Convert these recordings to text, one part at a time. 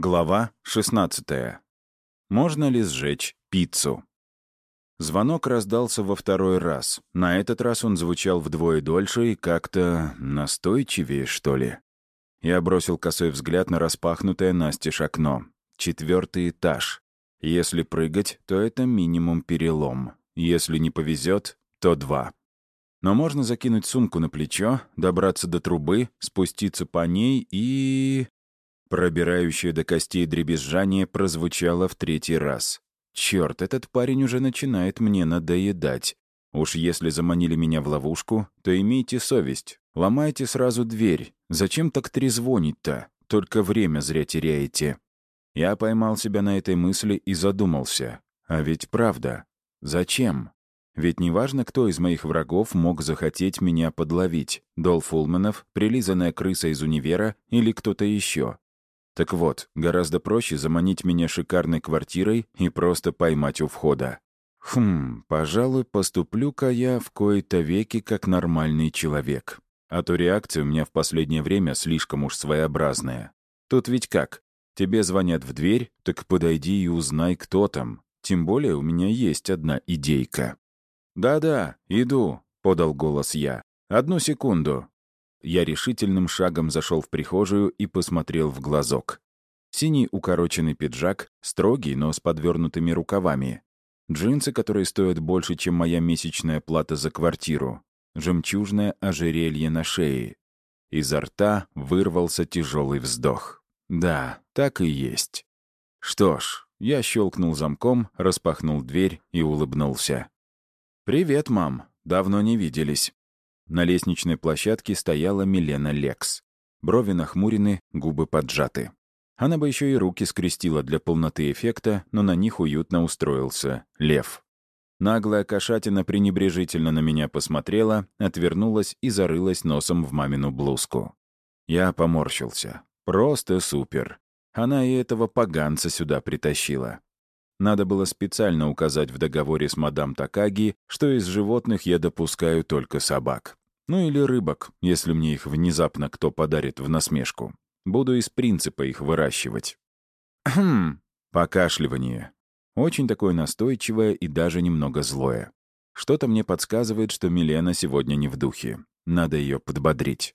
Глава 16. Можно ли сжечь пиццу? Звонок раздался во второй раз. На этот раз он звучал вдвое дольше и как-то настойчивее, что ли. Я бросил косой взгляд на распахнутое настежь окно. 4-й этаж. Если прыгать, то это минимум перелом. Если не повезет, то 2. Но можно закинуть сумку на плечо, добраться до трубы, спуститься по ней и... Пробирающее до костей дребезжание прозвучало в 3-й раз. Черт, этот парень уже начинает мне надоедать. Уж если заманили меня в ловушку, то имейте совесть. Ломайте сразу дверь. Зачем так трезвонить-то? Только время зря теряете. Я поймал себя на этой мысли и задумался. А ведь правда. Зачем? Ведь неважно, кто из моих врагов мог захотеть меня подловить. Долф Улманов, прилизанная крыса из универа или кто-то еще. Так вот, гораздо проще заманить меня шикарной квартирой и просто поймать у входа. Пожалуй, поступлю-ка я в кои-то веки как нормальный человек. А то реакция у меня в последнее время слишком уж своеобразная. Тут ведь как? Тебе звонят в дверь, так подойди и узнай, кто там. Тем более у меня есть одна идейка. «Да-да, иду», — подал голос я. «Одну секунду». Я решительным шагом зашел в прихожую и посмотрел в глазок. Синий укороченный пиджак, строгий, но с подвернутыми рукавами. Джинсы, которые стоят больше, чем моя месячная плата за квартиру. Жемчужное ожерелье на шее. Изо рта вырвался тяжелый вздох. Да, так и есть. Что ж, я щелкнул замком, распахнул дверь и улыбнулся. «Привет, мам. Давно не виделись». На лестничной площадке стояла Милена Лекс. Брови нахмурены, губы поджаты. Она бы еще и руки скрестила для полноты эффекта, но на них уютно устроился лев. Наглая кошатина пренебрежительно на меня посмотрела, отвернулась и зарылась носом в мамину блузку. Я поморщился. Просто супер. Она и этого поганца сюда притащила. Надо было специально указать в договоре с мадам Такаги, что из животных я допускаю только собак. Ну или рыбок, если мне их внезапно кто подарит в насмешку. Буду из принципа их выращивать. Покашливание. Очень такое настойчивое и даже немного злое. Что-то мне подсказывает, что Милена сегодня не в духе. Надо ее подбодрить.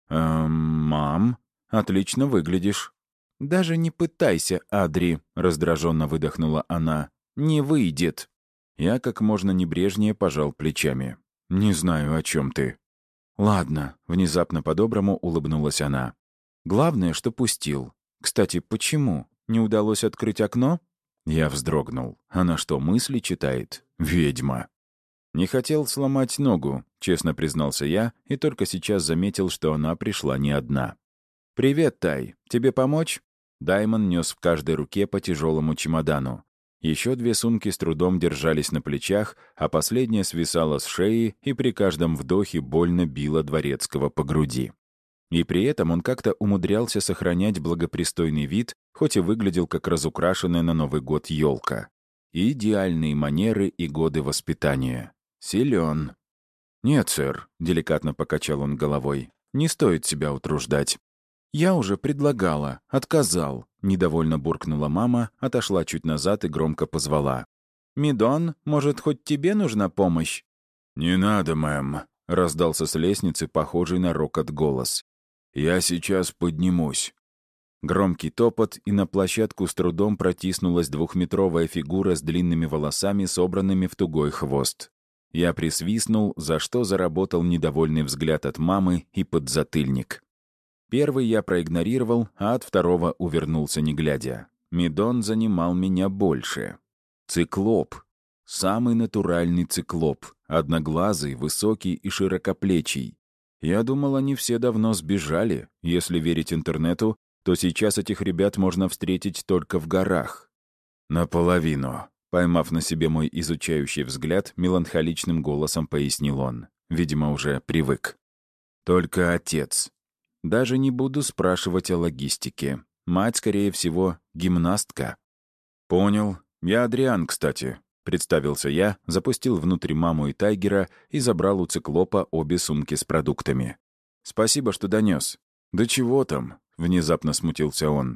«Мам, отлично выглядишь». «Даже не пытайся, Адри», — раздраженно выдохнула она. «Не выйдет». Я как можно небрежнее пожал плечами. «Не знаю, о чем ты». «Ладно», — внезапно по-доброму улыбнулась она. «Главное, что пустил. Кстати, почему? Не удалось открыть окно?» Я вздрогнул. Она что, мысли читает? Ведьма. «Не хотел сломать ногу», — честно признался я, и только сейчас заметил, что она пришла не одна. «Привет, Тай. Тебе помочь?» Даймон нес в каждой руке по тяжелому чемодану. Еще 2 сумки с трудом держались на плечах, а последняя свисала с шеи и при каждом вдохе больно била Дворецкого по груди. И при этом он как-то умудрялся сохранять благопристойный вид, хоть и выглядел как разукрашенная на Новый год елка. Идеальные манеры и годы воспитания. Силен. «Нет, сэр», — деликатно покачал он головой, — «не стоит себя утруждать». «Я уже предлагала, отказал», — недовольно буркнула мама, отошла чуть назад и громко позвала. «Мидон, может, хоть тебе нужна помощь?» «Не надо, мэм», — раздался с лестницы похожий на рокот голос. «Я сейчас поднимусь». Громкий топот, и на площадку с трудом протиснулась 2-метровая фигура с длинными волосами, собранными в тугой хвост. Я присвистнул, за что заработал недовольный взгляд от мамы и подзатыльник. Первый я проигнорировал, а от второго увернулся не глядя. Мидон занимал меня больше. Циклоп. Самый натуральный циклоп. Одноглазый, высокий и широкоплечий. Я думал, они все давно сбежали. Если верить интернету, то сейчас этих ребят можно встретить только в горах. Наполовину. Поймав на себе мой изучающий взгляд, меланхоличным голосом пояснил он. Видимо, уже привык. Только отец. Даже не буду спрашивать о логистике. Мать, скорее всего, гимнастка. «Понял. Я Адриан, кстати», — представился я, запустил внутрь маму и Тайгера и забрал у циклопа обе сумки с продуктами. «Спасибо, что донес». «Да чего там?» — внезапно смутился он.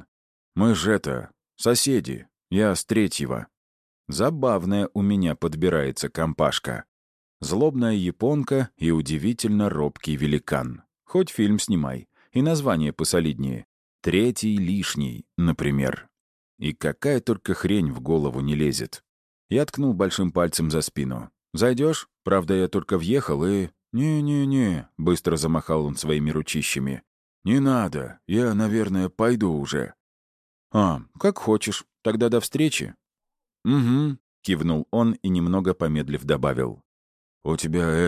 Мы же соседи. Я с третьего». Забавная у меня подбирается компашка. Злобная японка и удивительно робкий великан. Хоть фильм снимай. И название посолиднее. «Третий лишний», например. И какая только хрень в голову не лезет. Я ткнул большим пальцем за спину. «Зайдешь? Правда, я только въехал и...» «Не-не-не», — быстро замахал он своими ручищами. «Не надо. Я, наверное, пойду уже». «А, как хочешь. Тогда до встречи». «Угу», — кивнул он и, немного помедлив, добавил. «У тебя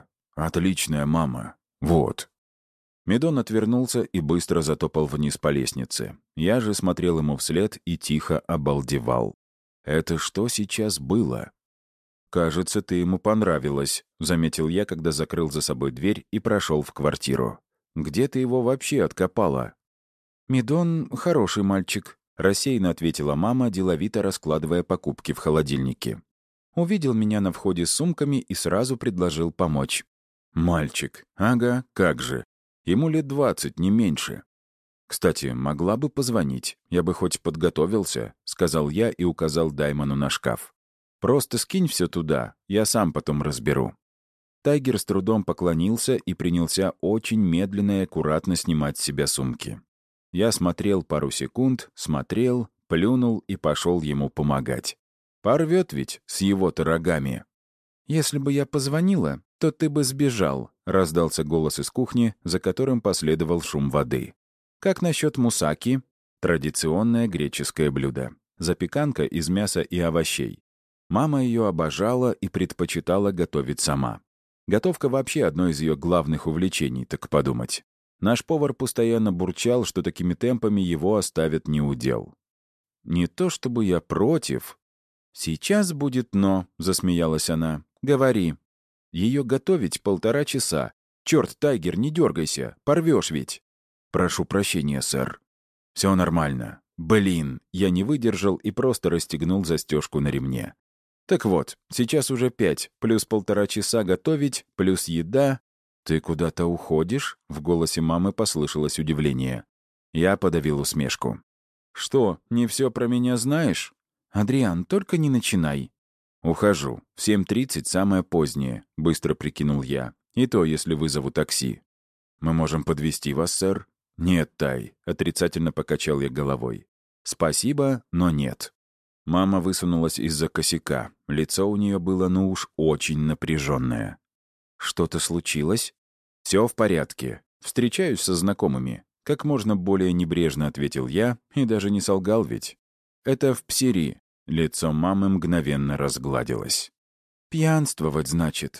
отличная мама. Вот». Медон отвернулся и быстро затопал вниз по лестнице. Я же смотрел ему вслед и тихо обалдевал. «Это что сейчас было?» «Кажется, ты ему понравилась», — заметил я, когда закрыл за собой дверь и прошел в квартиру. «Где ты его вообще откопала?» «Медон — хороший мальчик», — рассеянно ответила мама, деловито раскладывая покупки в холодильнике. Увидел меня на входе с сумками и сразу предложил помочь. «Мальчик. Ага, как же. Ему лет 20, не меньше. Кстати, могла бы позвонить. Я бы хоть подготовился», — сказал я и указал Даймону на шкаф. «Просто скинь все туда, я сам потом разберу». Тайгер с трудом поклонился и принялся очень медленно и аккуратно снимать с себя сумки. Я смотрел пару секунд, смотрел, плюнул и пошел ему помогать. Порвет ведь с его-то рогами. «Если бы я позвонила, то ты бы сбежал», — раздался голос из кухни, за которым последовал шум воды. «Как насчет мусаки?» Традиционное греческое блюдо. Запеканка из мяса и овощей. Мама ее обожала и предпочитала готовить сама. Готовка вообще одно из ее главных увлечений, так подумать. Наш повар постоянно бурчал, что такими темпами его оставят неудел. «Не то чтобы я против». «Сейчас будет «но», — засмеялась она. «Говори». «Ее готовить 1,5 часа. Черт, Тайгер, не дергайся, порвешь ведь». «Прошу прощения, сэр». «Все нормально». «Блин», я не выдержал и просто расстегнул застежку на ремне. «Так вот, сейчас уже 5, плюс 1,5 часа готовить, плюс еда». «Ты куда-то уходишь?» — в голосе мамы послышалось удивление. Я подавил усмешку. «Что, не все про меня знаешь?» «Адриан, только не начинай». «Ухожу. В 7:30 самое позднее», — быстро прикинул я. «И то, если вызову такси». «Мы можем подвезти вас, сэр?» «Нет, Тай», — отрицательно покачал я головой. «Спасибо, но нет». Мама высунулась из-за косяка. Лицо у нее было, ну уж, очень напряженное. «Что-то случилось?» «Все в порядке. Встречаюсь со знакомыми». Как можно более небрежно ответил я, и даже не солгал ведь. «Это в Псири». Лицо мамы мгновенно разгладилось. «Пьянствовать, значит?»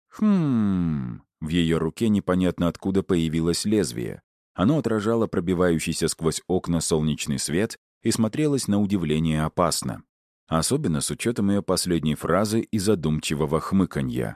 «Хм...» В ее руке непонятно откуда появилось лезвие. Оно отражало пробивающийся сквозь окна солнечный свет и смотрелось на удивление опасно. Особенно с учетом ее последней фразы и задумчивого хмыканья.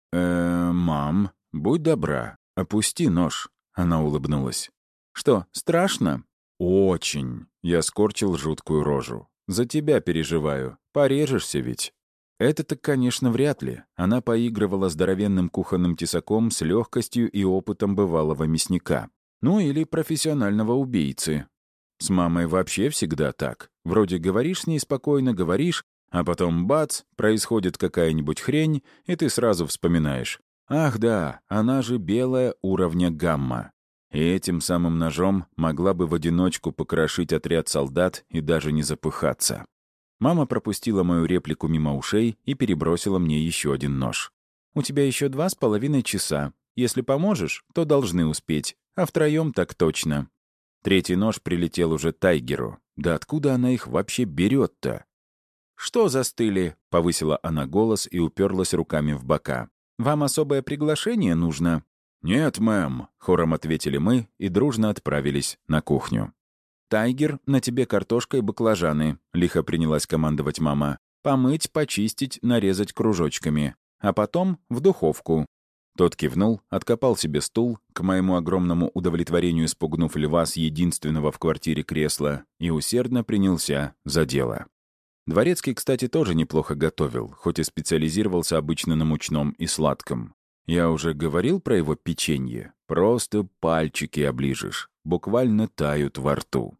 Мам, будь добра, опусти нож», — она улыбнулась. «Что, страшно?» «Очень». Я скорчил жуткую рожу. «За тебя переживаю. Порежешься ведь». Это-то, конечно, вряд ли. Она поигрывала здоровенным кухонным тесаком с легкостью и опытом бывалого мясника. Ну или профессионального убийцы. С мамой вообще всегда так. Вроде говоришь с ней спокойно, говоришь, а потом бац, происходит какая-нибудь хрень, и ты сразу вспоминаешь. Ах да, она же белая уровня гамма. И этим самым ножом могла бы в одиночку покрошить отряд солдат и даже не запыхаться. Мама пропустила мою реплику мимо ушей и перебросила мне еще один нож. «У тебя еще 2,5 часа. Если поможешь, то должны успеть, а втроем так точно». Третий нож прилетел уже Тайгеру. Да откуда она их вообще берет-то? «Что застыли?» — повысила она голос и уперлась руками в бока. «Вам особое приглашение нужно?» «Нет, мэм», — хором ответили мы и дружно отправились на кухню. «Тайгер, на тебе картошка и баклажаны», — лихо принялась командовать мама. «Помыть, почистить, нарезать кружочками. А потом в духовку». Тот кивнул, откопал себе стул, к моему огромному удовлетворению спугнув льва с единственного в квартире кресла, и усердно принялся за дело. Дворецкий, кстати, тоже неплохо готовил, хоть и специализировался обычно на мучном и сладком. Я уже говорил про его печенье. Просто пальчики оближешь, буквально тают во рту.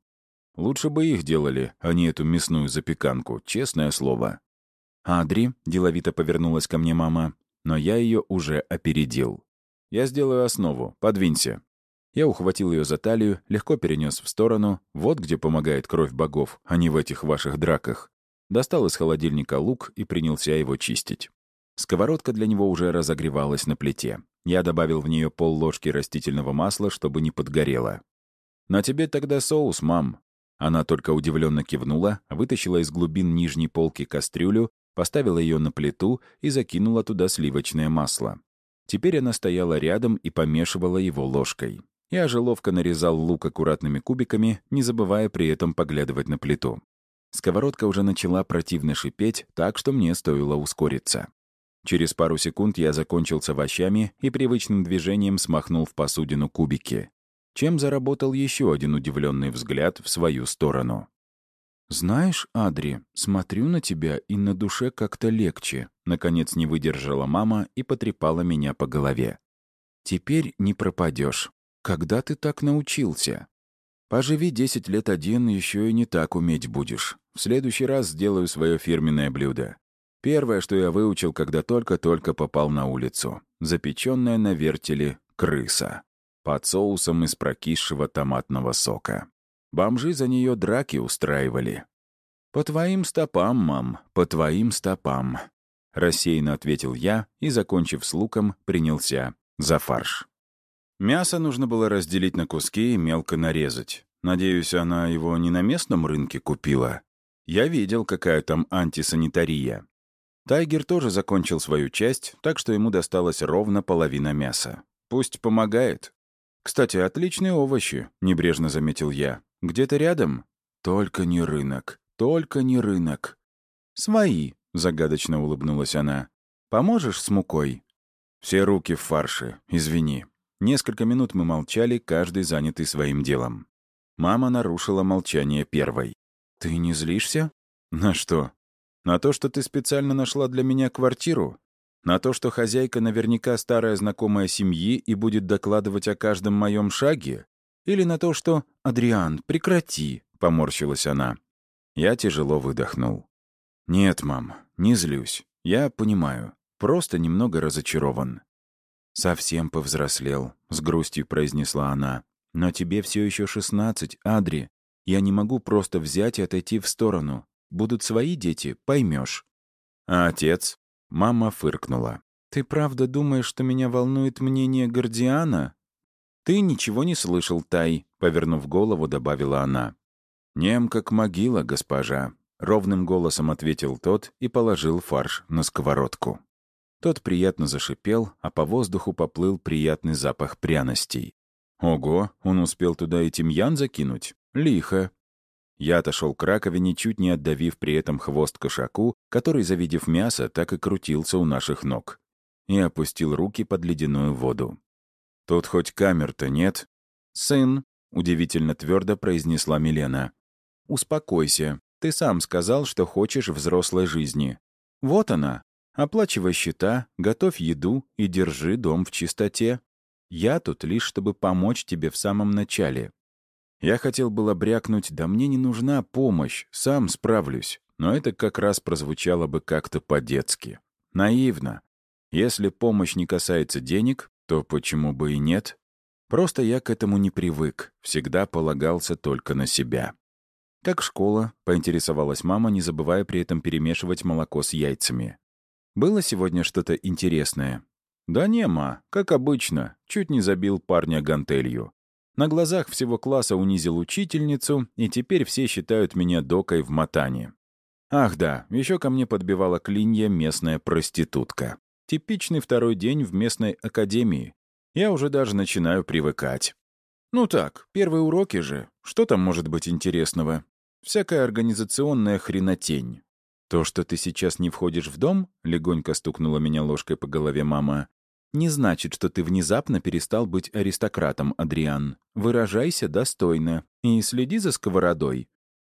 Лучше бы их делали, а не эту мясную запеканку, честное слово. «Адри», — деловито повернулась ко мне мама, но я ее уже опередил. «Я сделаю основу, подвинься». Я ухватил ее за талию, легко перенес в сторону, вот где помогает кровь богов, а не в этих ваших драках. Достал из холодильника лук и принялся его чистить. Сковородка для него уже разогревалась на плите. Я добавил в нее пол-ложки растительного масла, чтобы не подгорело. «На тебе тогда соус, мам». Она только удивленно кивнула, вытащила из глубин нижней полки кастрюлю, поставила ее на плиту и закинула туда сливочное масло. Теперь она стояла рядом и помешивала его ложкой. Я же ловко нарезал лук аккуратными кубиками, не забывая при этом поглядывать на плиту. Сковородка уже начала противно шипеть, так что мне стоило ускориться. Через пару секунд я закончил с овощами и привычным движением смахнул в посудину кубики, чем заработал еще один удивленный взгляд в свою сторону. «Знаешь, Адри, смотрю на тебя, и на душе как-то легче», наконец не выдержала мама и потрепала меня по голове. «Теперь не пропадешь. Когда ты так научился? Поживи 10 лет один, еще и не так уметь будешь. В следующий раз сделаю свое фирменное блюдо. Первое, что я выучил, когда только-только попал на улицу. Запеченная на вертеле крыса. Под соусом из прокисшего томатного сока. Бомжи за нее драки устраивали. «По твоим стопам, мам, по твоим стопам», — рассеянно ответил я и, закончив с луком, принялся за фарш. Мясо нужно было разделить на куски и мелко нарезать. Надеюсь, она его не на местном рынке купила. Я видел, какая там антисанитария. Тайгер тоже закончил свою часть, так что ему досталась ровно половина мяса. Пусть помогает. «Кстати, отличные овощи», — небрежно заметил я. «Где-то рядом?» «Только не рынок, только не рынок». «Свои», — загадочно улыбнулась она. «Поможешь с мукой?» «Все руки в фарше, извини». Несколько минут мы молчали, каждый занятый своим делом. Мама нарушила молчание первой. «Ты не злишься?» «На что?» «На то, что ты специально нашла для меня квартиру? На то, что хозяйка наверняка старая знакомая семьи и будет докладывать о каждом моем шаге? Или на то, что... Адриан, прекрати!» — поморщилась она. Я тяжело выдохнул. «Нет, мам, не злюсь. Я понимаю. Просто немного разочарован». «Совсем повзрослел», — с грустью произнесла она. «Но тебе все еще 16, Адри. Я не могу просто взять и отойти в сторону. Будут свои дети, поймешь». «А отец?» — мама фыркнула. «Ты правда думаешь, что меня волнует мнение Гордиана?» «Ты ничего не слышал, Тай», — повернув голову, добавила она. «Нем как могила, госпожа», — ровным голосом ответил тот и положил фарш на сковородку. Тот приятно зашипел, а по воздуху поплыл приятный запах пряностей. Ого, он успел туда и тимьян закинуть? Лихо. Я отошел к раковине, чуть не отдавив при этом хвост кошаку, который, завидев мясо, так и крутился у наших ног. И опустил руки под ледяную воду. «Тут хоть камер-то нет?» «Сын», — удивительно твердо произнесла Милена. «Успокойся. Ты сам сказал, что хочешь взрослой жизни. Вот она. Оплачивай счета, готовь еду и держи дом в чистоте. Я тут лишь, чтобы помочь тебе в самом начале». Я хотел было брякнуть, да мне не нужна помощь, сам справлюсь. Но это как раз прозвучало бы как-то по-детски. Наивно. Если помощь не касается денег, то почему бы и нет? Просто я к этому не привык, всегда полагался только на себя. «Как школа?» — поинтересовалась мама, не забывая при этом перемешивать молоко с яйцами. «Было сегодня что-то интересное?» «Да не, ма, как обычно. Чуть не забил парня гантелью. На глазах всего класса унизил учительницу, и теперь все считают меня докой в матане. Ах да, еще ко мне подбивала клинья местная проститутка. Типичный второй день в местной академии. Я уже даже начинаю привыкать. Ну так, первые уроки же. Что там может быть интересного? Всякая организационная хренотень. «То, что ты сейчас не входишь в дом», — легонько стукнула меня ложкой по голове мама, «не значит, что ты внезапно перестал быть аристократом, Адриан. Выражайся достойно и следи за сковородой».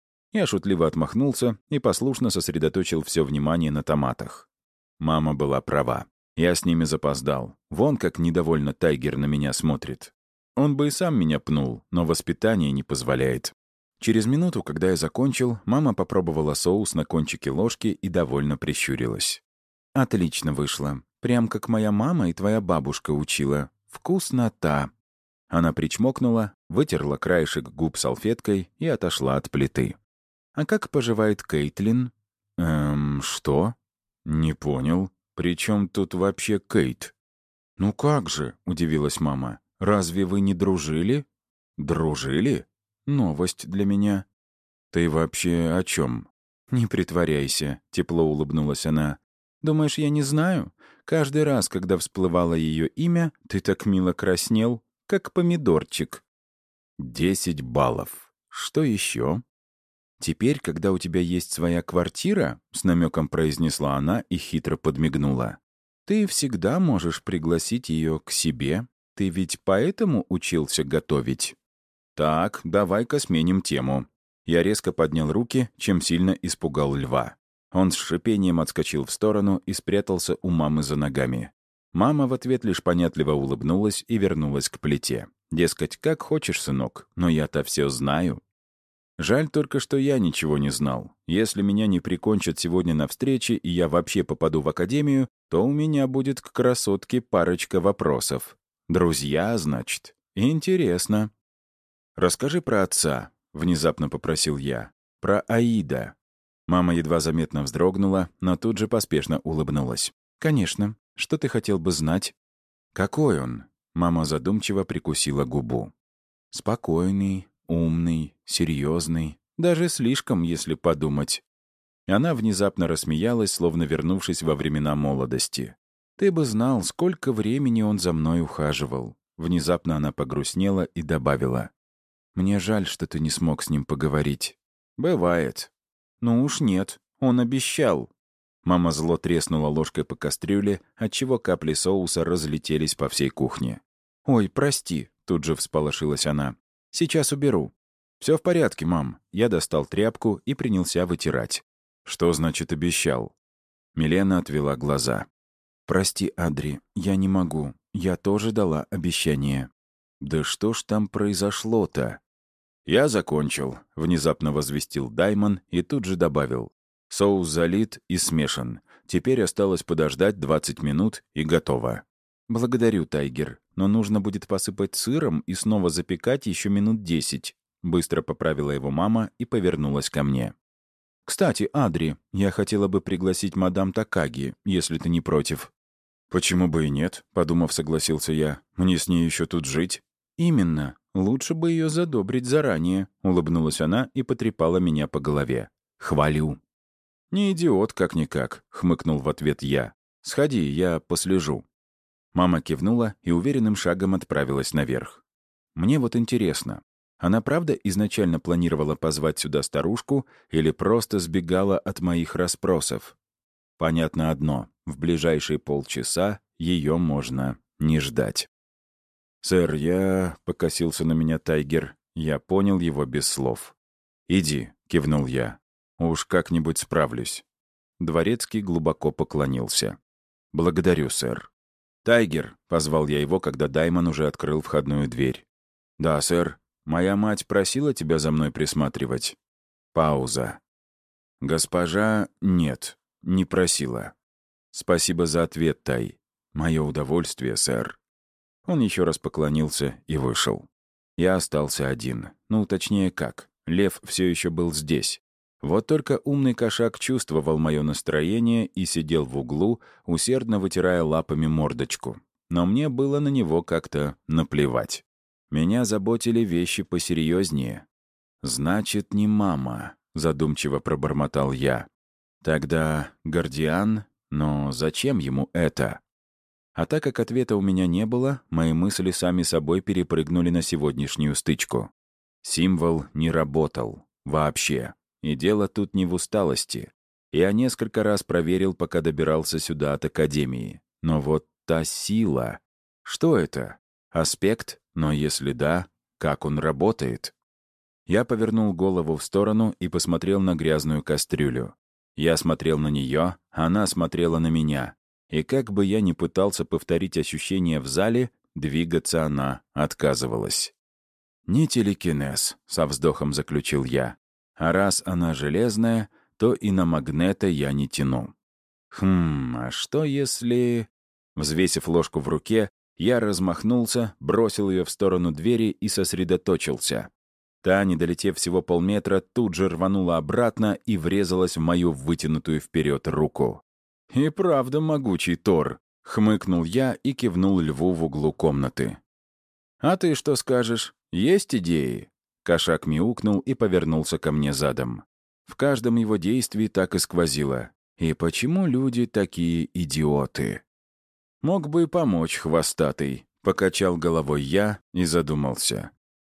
Я шутливо отмахнулся и послушно сосредоточил все внимание на томатах. Мама была права. Я с ними запоздал. Вон как недовольно Тайгер на меня смотрит. Он бы и сам меня пнул, но воспитание не позволяет. Через минуту, когда я закончил, мама попробовала соус на кончике ложки и довольно прищурилась. «Отлично вышло. Прям как моя мама и твоя бабушка учила. Вкуснота!» Она причмокнула, вытерла краешек губ салфеткой и отошла от плиты. «А как поживает Кейтлин?» Что?» «Не понял. Причем тут вообще Кейт?» «Ну как же?» — удивилась мама. «Разве вы не дружили?» «Дружили? Новость для меня». «Ты вообще о чем?» «Не притворяйся», — тепло улыбнулась она. «Думаешь, я не знаю? Каждый раз, когда всплывало ее имя, ты так мило краснел, как помидорчик». 10 баллов. Что еще? «Теперь, когда у тебя есть своя квартира», — с намеком произнесла она и хитро подмигнула, «ты всегда можешь пригласить ее к себе. Ты ведь поэтому учился готовить?» «Так, давай-ка сменим тему». Я резко поднял руки, чем сильно испугал льва. Он с шипением отскочил в сторону и спрятался у мамы за ногами. Мама в ответ лишь понятливо улыбнулась и вернулась к плите. Дескать, как хочешь, сынок, но я-то все знаю. Жаль только, что я ничего не знал. Если меня не прикончат сегодня на встрече, и я вообще попаду в академию, то у меня будет к красотке парочка вопросов. Друзья, значит. Интересно. «Расскажи про отца», — внезапно попросил я. «Про Аида». Мама едва заметно вздрогнула, но тут же поспешно улыбнулась. «Конечно. Что ты хотел бы знать?» «Какой он?» — мама задумчиво прикусила губу. «Спокойный, умный, серьезный, даже слишком, если подумать». Она внезапно рассмеялась, словно вернувшись во времена молодости. «Ты бы знал, сколько времени он за мной ухаживал». Внезапно она погрустнела и добавила. «Мне жаль, что ты не смог с ним поговорить». «Бывает». «Ну уж нет, он обещал». Мама зло треснула ложкой по кастрюле, отчего капли соуса разлетелись по всей кухне. «Ой, прости», — тут же всполошилась она. «Сейчас уберу». «Все в порядке, мам». Я достал тряпку и принялся вытирать. «Что значит обещал?» Милена отвела глаза. «Прости, Адри, я не могу. Я тоже дала обещание». «Да что ж там произошло-то?» «Я закончил», — внезапно возвестил Даймон и тут же добавил. «Соус залит и смешан. Теперь осталось подождать 20 минут и готово». «Благодарю, Тайгер, но нужно будет посыпать сыром и снова запекать еще минут 10», — быстро поправила его мама и повернулась ко мне. «Кстати, Адри, я хотела бы пригласить мадам Такаги, если ты не против». «Почему бы и нет?» — подумав, согласился я. «Мне с ней еще тут жить». «Именно. Лучше бы ее задобрить заранее», — улыбнулась она и потрепала меня по голове. «Хвалю». «Не идиот, как-никак», — хмыкнул в ответ я. «Сходи, я послежу». Мама кивнула и уверенным шагом отправилась наверх. Мне вот интересно, она правда изначально планировала позвать сюда старушку или просто сбегала от моих расспросов? Понятно одно, в ближайшие полчаса ее можно не ждать. «Сэр, я...» — покосился на меня Тайгер. Я понял его без слов. «Иди», — кивнул я. «Уж как-нибудь справлюсь». Дворецкий глубоко поклонился. «Благодарю, сэр». «Тайгер», — позвал я его, когда Даймон уже открыл входную дверь. «Да, сэр. Моя мать просила тебя за мной присматривать». Пауза. «Госпожа, нет, не просила». «Спасибо за ответ, Тай. Мое удовольствие, сэр». Он еще раз поклонился и вышел. Я остался один. Ну, точнее как. Лев все еще был здесь. Вот только умный кошак чувствовал мое настроение и сидел в углу, усердно вытирая лапами мордочку. Но мне было на него как-то наплевать. Меня заботили вещи посерьезнее. «Значит, не мама», — задумчиво пробормотал я. «Тогда Гордиан? Но зачем ему это?» А так как ответа у меня не было, мои мысли сами собой перепрыгнули на сегодняшнюю стычку. Символ не работал. Вообще. И дело тут не в усталости. Я несколько раз проверил, пока добирался сюда от Академии. Но вот та сила... Что это? Аспект? Но если да, как он работает? Я повернул голову в сторону и посмотрел на грязную кастрюлю. Я смотрел на нее, она смотрела на меня. И как бы я ни пытался повторить ощущения в зале, двигаться она отказывалась. «Не телекинез», — со вздохом заключил я. «А раз она железная, то и на магнета я не тяну». А что если...» Взвесив ложку в руке, я размахнулся, бросил ее в сторону двери и сосредоточился. Та, не долетев всего полметра, тут же рванула обратно и врезалась в мою вытянутую вперед руку. «И правда могучий Тор», — хмыкнул я и кивнул льву в углу комнаты. «А ты что скажешь? Есть идеи?» Кошак мяукнул и повернулся ко мне задом. В каждом его действии так и сквозило. «И почему люди такие идиоты?» «Мог бы и помочь, хвостатый», — покачал головой я и задумался.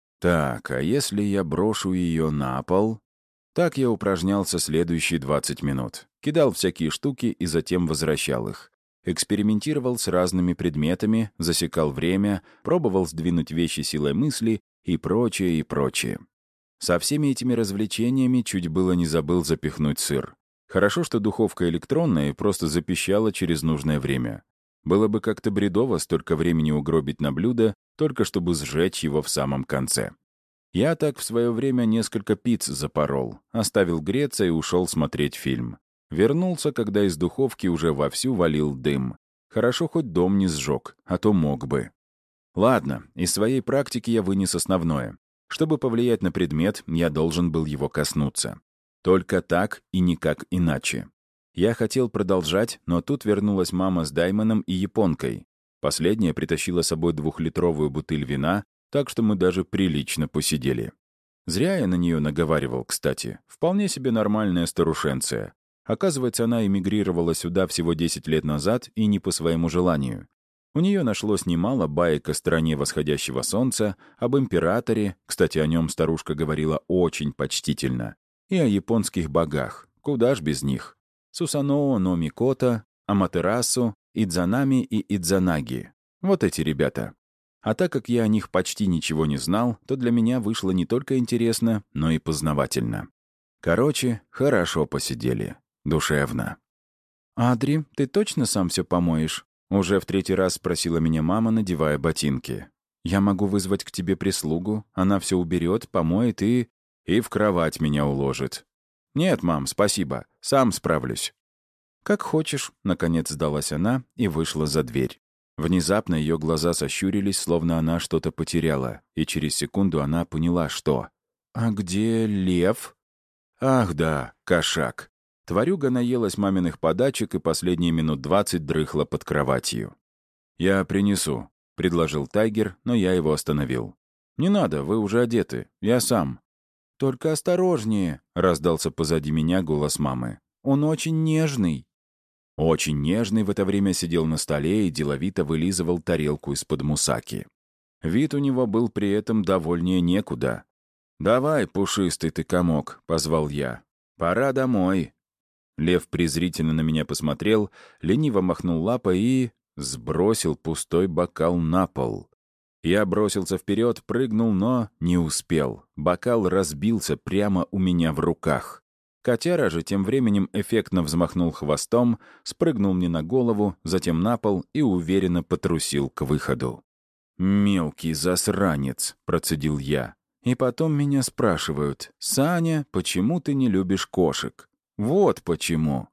«Так, а если я брошу ее на пол?» Так я упражнялся следующие 20 минут. Кидал всякие штуки и затем возвращал их. Экспериментировал с разными предметами, засекал время, пробовал сдвинуть вещи силой мысли и прочее, и прочее. Со всеми этими развлечениями чуть было не забыл запихнуть сыр. Хорошо, что духовка электронная и просто запищала через нужное время. Было бы как-то бредово столько времени угробить на блюдо, только чтобы сжечь его в самом конце. Я так в свое время несколько пиц запорол, оставил греться и ушел смотреть фильм. Вернулся, когда из духовки уже вовсю валил дым. Хорошо, хоть дом не сжег, а то мог бы. Ладно, из своей практики я вынес основное. Чтобы повлиять на предмет, я должен был его коснуться. Только так и никак иначе. Я хотел продолжать, но тут вернулась мама с Даймоном и японкой. Последняя притащила с собой 2-литровую бутыль вина, так что мы даже прилично посидели. Зря я на нее наговаривал, кстати. Вполне себе нормальная старушенция. Оказывается, она эмигрировала сюда всего 10 лет назад и не по своему желанию. У нее нашлось немало баек о стране восходящего солнца, об императоре, кстати, о нем старушка говорила очень почтительно, и о японских богах, куда ж без них. Сусаноо но Микото, Аматерасу, Идзанами и Идзанаги. Вот эти ребята. А так как я о них почти ничего не знал, то для меня вышло не только интересно, но и познавательно. Короче, хорошо посидели. Душевно. «Адри, ты точно сам все помоешь?» Уже в 3-й раз спросила меня мама, надевая ботинки. «Я могу вызвать к тебе прислугу, она все уберет, помоет и в кровать меня уложит». «Нет, мам, спасибо, сам справлюсь». «Как хочешь», — наконец сдалась она и вышла за дверь. Внезапно ее глаза сощурились, словно она что-то потеряла, и через секунду она поняла, что... «А где лев?» «Ах да, кошак». Тварюга наелась маминых подачек и последние минут 20 дрыхла под кроватью. «Я принесу», — предложил Тайгер, но я его остановил. «Не надо, вы уже одеты, я сам». «Только осторожнее», — раздался позади меня голос мамы. «Он очень нежный». Очень нежный в это время сидел на столе и деловито вылизывал тарелку из-под мусаки. Вид у него был при этом довольнее некуда. «Давай, пушистый ты комок», — позвал я. «Пора домой». Лев презрительно на меня посмотрел, лениво махнул лапой и... сбросил пустой бокал на пол. Я бросился вперед, прыгнул, но не успел. Бокал разбился прямо у меня в руках. Котяра же тем временем эффектно взмахнул хвостом, спрыгнул мне на голову, затем на пол и уверенно потрусил к выходу. «Мелкий засранец», — процедил я. И потом меня спрашивают: «Саня, почему ты не любишь кошек?» Вот почему.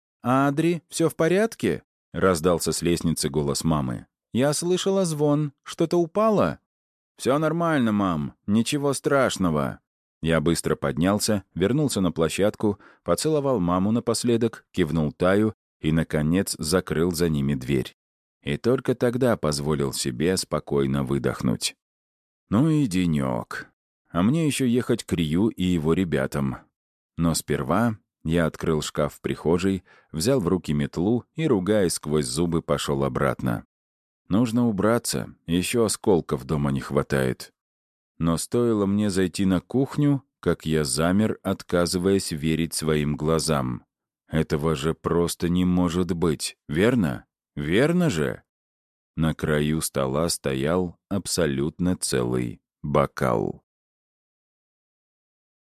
«Адри, все в порядке?» — раздался с лестницы голос мамы. «Я слышала звон. Что-то упало?» «Все нормально, мам. Ничего страшного». Я быстро поднялся, вернулся на площадку, поцеловал маму напоследок, кивнул Таю и, наконец, закрыл за ними дверь. И только тогда позволил себе спокойно выдохнуть. Ну и денек. А мне еще ехать к Рью и его ребятам. Но сперва я открыл шкаф в прихожей, взял в руки метлу и, ругаясь сквозь зубы, пошел обратно. Нужно убраться, еще осколков дома не хватает. Но стоило мне зайти на кухню, как я замер, отказываясь верить своим глазам. Этого же просто не может быть, верно? Верно же? На краю стола стоял абсолютно целый бокал.